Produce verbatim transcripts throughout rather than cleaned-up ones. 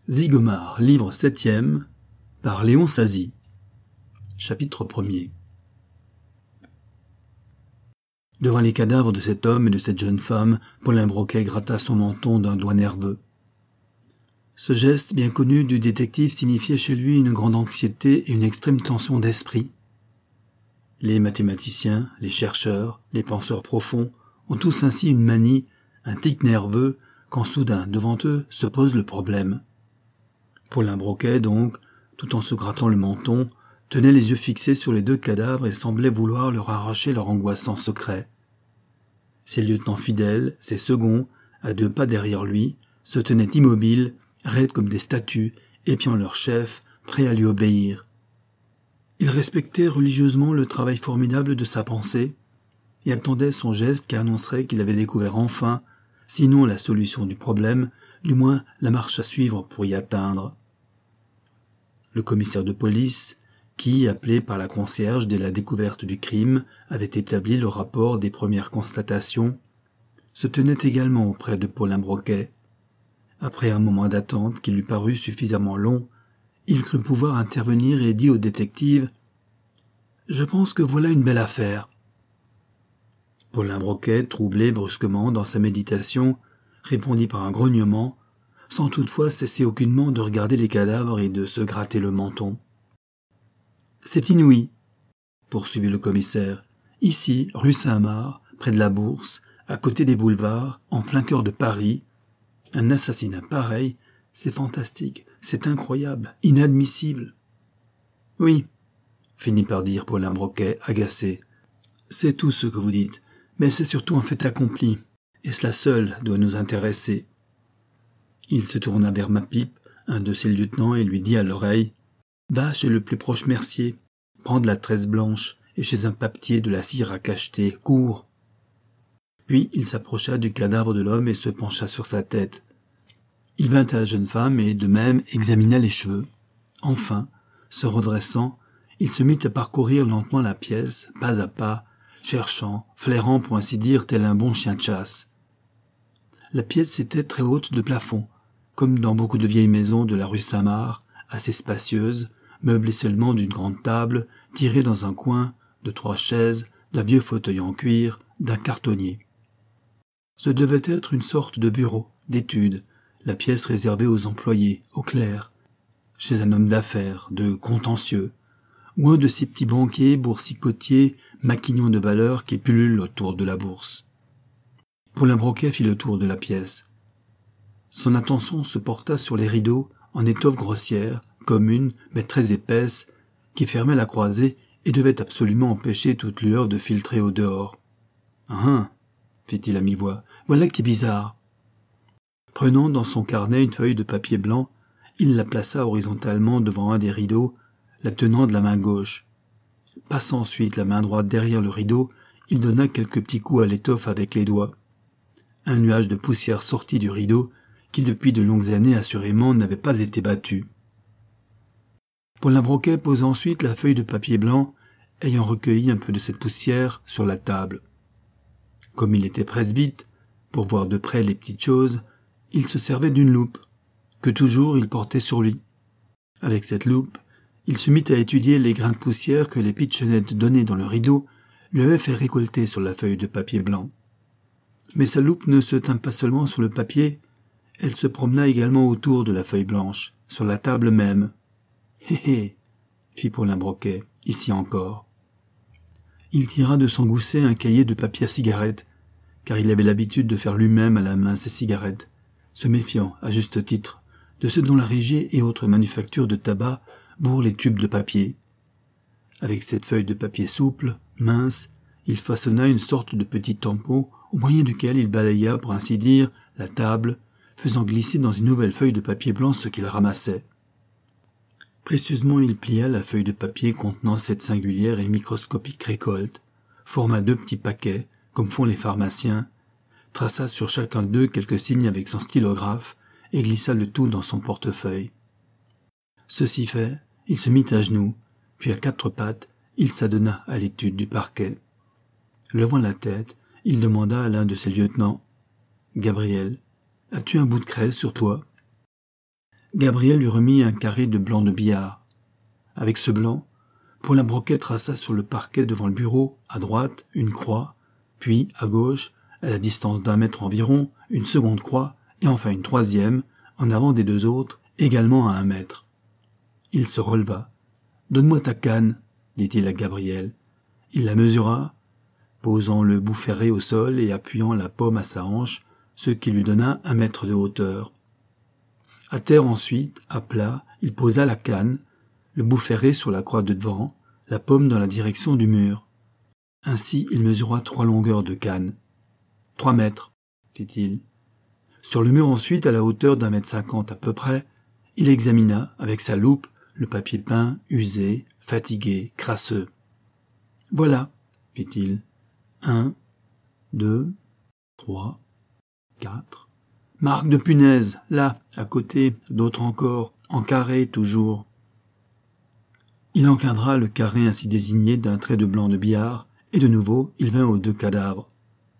Zygomar, livre septième, par Léon Sazy. Chapitre premier. Devant les cadavres de cet homme et de cette jeune femme, Paulin Broquet gratta son menton d'un doigt nerveux. Ce geste bien connu du détective signifiait chez lui une grande anxiété et une extrême tension d'esprit. Les mathématiciens, les chercheurs, les penseurs profonds ont tous ainsi une manie, un tic nerveux, quand soudain, devant eux, se pose le problème. Paulin Broquet, donc, tout en se grattant le menton, tenait les yeux fixés sur les deux cadavres et semblait vouloir leur arracher leur angoissant secret. Ses lieutenants fidèles, ses seconds, à deux pas derrière lui, se tenaient immobiles, raides comme des statues, épiant leur chef, prêts à lui obéir. Ils respectaient religieusement le travail formidable de sa pensée et attendaient son geste qui annoncerait qu'il avait découvert enfin, sinon la solution du problème, du moins la marche à suivre pour y atteindre. Le commissaire de police, qui, appelé par la concierge dès la découverte du crime, avait établi le rapport des premières constatations, se tenait également auprès de Paulin Broquet. Après un moment d'attente qui lui parut suffisamment long, il crut pouvoir intervenir et dit au détective « Je pense que voilà une belle affaire. » Paulin Broquet, troublé brusquement dans sa méditation, répondit par un grognement, sans toutefois cesser aucunement de regarder les cadavres et de se gratter le menton. « C'est inouï, » poursuivit le commissaire. « Ici, rue Saint-Marc, près de la Bourse, à côté des boulevards, en plein cœur de Paris, un assassinat pareil, c'est fantastique, c'est incroyable, inadmissible. »« Oui, » finit par dire Paulin Broquet, agacé. « C'est tout ce que vous dites, mais c'est surtout un fait accompli, et cela seul doit nous intéresser. » Il se tourna vers Mapipe, un de ses lieutenants, et lui dit à l'oreille « Va chez le plus proche mercier, prends de la tresse blanche, et chez un papetier de la cire à cacheter, cours !» Puis il s'approcha du cadavre de l'homme et se pencha sur sa tête. Il vint à la jeune femme et, de même, examina les cheveux. Enfin, se redressant, il se mit à parcourir lentement la pièce, pas à pas, cherchant, flairant pour ainsi dire tel un bon chien de chasse. La pièce était très haute de plafond, comme dans beaucoup de vieilles maisons de la rue Saint-Marc, assez spacieuse, meublée seulement d'une grande table, tirée dans un coin, de trois chaises, d'un vieux fauteuil en cuir, d'un cartonnier. Ce devait être une sorte de bureau, d'étude, la pièce réservée aux employés, aux clercs, chez un homme d'affaires, de contentieux, ou un de ces petits banquiers, boursicotiers, maquignons de valeur qui pullulent autour de la bourse. Paulin Broquet fit le tour de la pièce. Son attention se porta sur les rideaux, en étoffe grossière, commune, mais très épaisse, qui fermaient la croisée et devaient absolument empêcher toute lueur de filtrer au dehors. « Ah !» fit-il à mi-voix, « voilà qui est bizarre. » Prenant dans son carnet une feuille de papier blanc, il la plaça horizontalement devant un des rideaux, la tenant de la main gauche. Passant ensuite la main droite derrière le rideau, il donna quelques petits coups à l'étoffe avec les doigts. Un nuage de poussière sortit du rideau, qui depuis de longues années assurément n'avait pas été battu. Paulin Broquet posa ensuite la feuille de papier blanc, ayant recueilli un peu de cette poussière, sur la table. Comme il était presbyte, pour voir de près les petites choses, il se servait d'une loupe, que toujours il portait sur lui. Avec cette loupe, il se mit à étudier les grains de poussière que les pitchenettes données dans le rideau lui avaient fait récolter sur la feuille de papier blanc. Mais sa loupe ne se tint pas seulement sur le papier, elle se promena également autour de la feuille blanche, sur la table même. « Hé hé !» fit Paulin Broquet, « ici encore. » Il tira de son gousset un cahier de papier à cigarette, car il avait l'habitude de faire lui-même à la main ses cigarettes, se méfiant, à juste titre, de ce dont la régie et autres manufactures de tabac bourrent les tubes de papier. Avec cette feuille de papier souple, mince, il façonna une sorte de petit tampon au moyen duquel il balaya, pour ainsi dire, la table, faisant glisser dans une nouvelle feuille de papier blanc ce qu'il ramassait. Précieusement il plia la feuille de papier contenant cette singulière et microscopique récolte, forma deux petits paquets, comme font les pharmaciens, traça sur chacun d'eux quelques signes avec son stylographe et glissa le tout dans son portefeuille. Ceci fait, il se mit à genoux, puis à quatre pattes, il s'adonna à l'étude du parquet. Levant la tête, il demanda à l'un de ses lieutenants « Gabriel, as-tu un bout de craie sur toi ?» Gabriel lui remit un carré de blanc de billard. Avec ce blanc, Paulin Broquet traça sur le parquet devant le bureau, à droite, une croix, puis, à gauche, à la distance d'un mètre environ, une seconde croix, et enfin une troisième, en avant des deux autres, également à un mètre. Il se releva. « Donne-moi ta canne, » dit-il à Gabriel. Il la mesura, posant le bout ferré au sol et appuyant la paume à sa hanche, ce qui lui donna un mètre de hauteur. À terre ensuite, à plat, il posa la canne, le bout ferré sur la croix de devant, la paume dans la direction du mur. Ainsi, il mesura trois longueurs de canne. « Trois mètres, » dit-il. Sur le mur ensuite, à la hauteur d'un mètre cinquante à peu près, il examina, avec sa loupe, le papier peint, usé, fatigué, crasseux. « Voilà, » fit-il. « Un, deux, trois, quatre. Marque de punaise, là, à côté, d'autres encore, en carré toujours. » Il encadra le carré ainsi désigné d'un trait de blanc de billard, et de nouveau, il vint aux deux cadavres.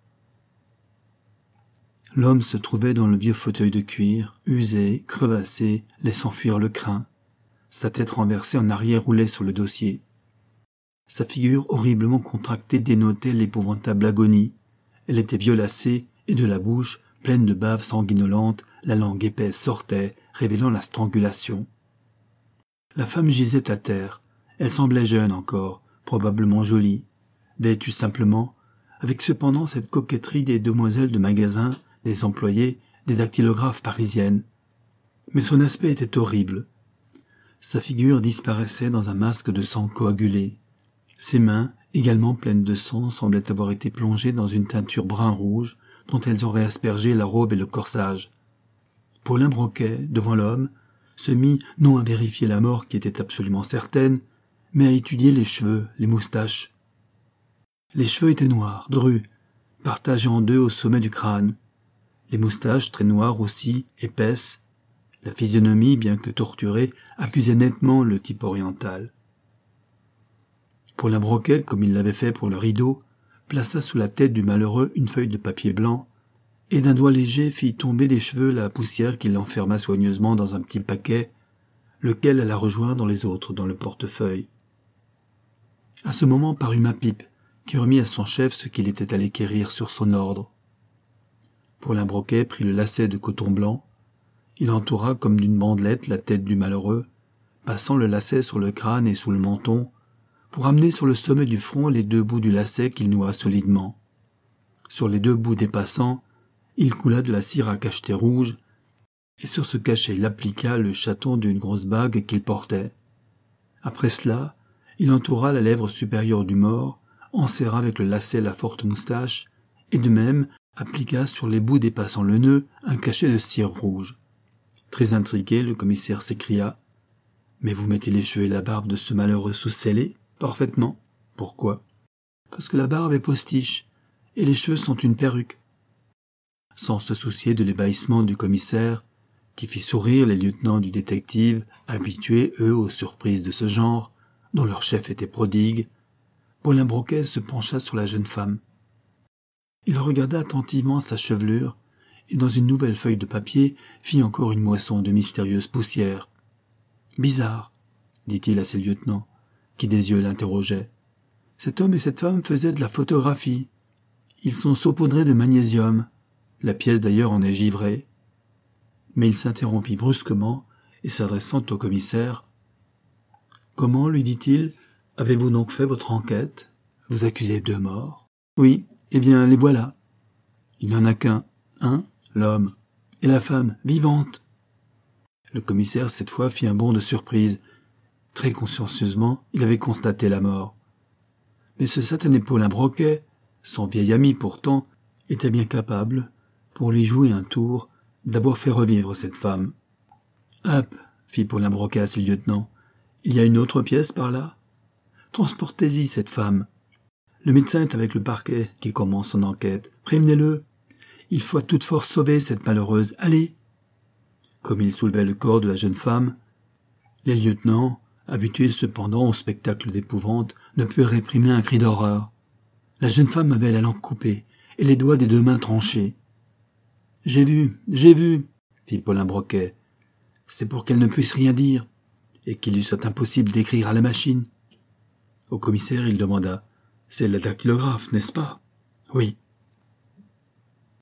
L'homme se trouvait dans le vieux fauteuil de cuir, usé, crevassé, laissant fuir le crin. Sa tête renversée en arrière roulait sur le dossier. Sa figure horriblement contractée dénotait l'épouvantable agonie. Elle était violacée, et de la bouche, pleine de bave sanguinolente, la langue épaisse sortait, révélant la strangulation. La femme gisait à terre. Elle semblait jeune encore, probablement jolie, vêtue simplement, avec cependant cette coquetterie des demoiselles de magasin, des employés, des dactylographes parisiennes. Mais son aspect était horrible. Sa figure disparaissait dans un masque de sang coagulé. Ses mains, également pleines de sang, semblaient avoir été plongées dans une teinture brun-rouge dont elles auraient aspergé la robe et le corsage. Paulin Broquet, devant l'homme, se mit non à vérifier la mort qui était absolument certaine, mais à étudier les cheveux, les moustaches. Les cheveux étaient noirs, drus, partagés en deux au sommet du crâne. Les moustaches, très noires aussi, épaisses. La physionomie, bien que torturée, accusait nettement le type oriental. Paulin Broquet, comme il l'avait fait pour le rideau, plaça sous la tête du malheureux une feuille de papier blanc, et d'un doigt léger fit tomber des cheveux la poussière qu'il enferma soigneusement dans un petit paquet, lequel alla rejoindre dans les autres dans le portefeuille. À ce moment parut ma pipe, qui remit à son chef ce qu'il était allé quérir sur son ordre. Paulin Broquet prit le lacet de coton blanc, il entoura comme d'une bandelette la tête du malheureux, passant le lacet sur le crâne et sous le menton, pour amener sur le sommet du front les deux bouts du lacet qu'il noua solidement. Sur les deux bouts dépassants, il coula de la cire à cacheter rouge, et sur ce cachet il appliqua le chaton d'une grosse bague qu'il portait. Après cela, il entoura la lèvre supérieure du mort, enserra avec le lacet la forte moustache, et de même appliqua sur les bouts dépassant le nœud un cachet de cire rouge. Très intrigué, le commissaire s'écria « Mais vous mettez les cheveux et la barbe de ce malheureux sous scellés ?»« Parfaitement. Pourquoi ?»« Parce que la barbe est postiche, et les cheveux sont une perruque. » Sans se soucier de l'ébahissement du commissaire, qui fit sourire les lieutenants du détective, habitués, eux, aux surprises de ce genre, dont leur chef était prodigue, Paulin Broquet se pencha sur la jeune femme. Il regarda attentivement sa chevelure, et dans une nouvelle feuille de papier fit encore une moisson de mystérieuse poussière. « Bizarre, » dit-il à ses lieutenants, qui des yeux l'interrogeaient. « Cet homme et cette femme faisaient de la photographie. Ils sont saupoudrés de magnésium. La pièce d'ailleurs en est givrée. » Mais il s'interrompit brusquement, et s'adressant au commissaire. « Comment, lui dit-il, avez-vous donc fait votre enquête? Vous accusez deux morts. »« Oui, eh bien, les voilà. Il n'y en a qu'un, un, l'homme, et la femme, vivante. » Le commissaire, cette fois, fit un bond de surprise. Très consciencieusement, il avait constaté la mort. Mais ce satané Paulin Broquet, son vieil ami pourtant, était bien capable, pour lui jouer un tour, d'avoir fait revivre cette femme. « Hop !» fit Paulin Broquet à ses lieutenants. « Il y a une autre pièce par là? Transportez-y cette femme. Le médecin est avec le parquet qui commence son enquête. Prévenez-le. Il faut à toute force sauver cette malheureuse. Allez !» Comme il soulevait le corps de la jeune femme, les lieutenants, habitués cependant au spectacle d'épouvante, ne purent réprimer un cri d'horreur. La jeune femme avait la langue coupée et les doigts des deux mains tranchés. « J'ai vu, j'ai vu !» fit Paulin Broquet. c'est pour qu'elle ne puisse rien dire, et qu'il lui soit impossible d'écrire à la machine. Au commissaire, il demanda « C'est la dactylographe, n'est-ce pas ?»« Oui. »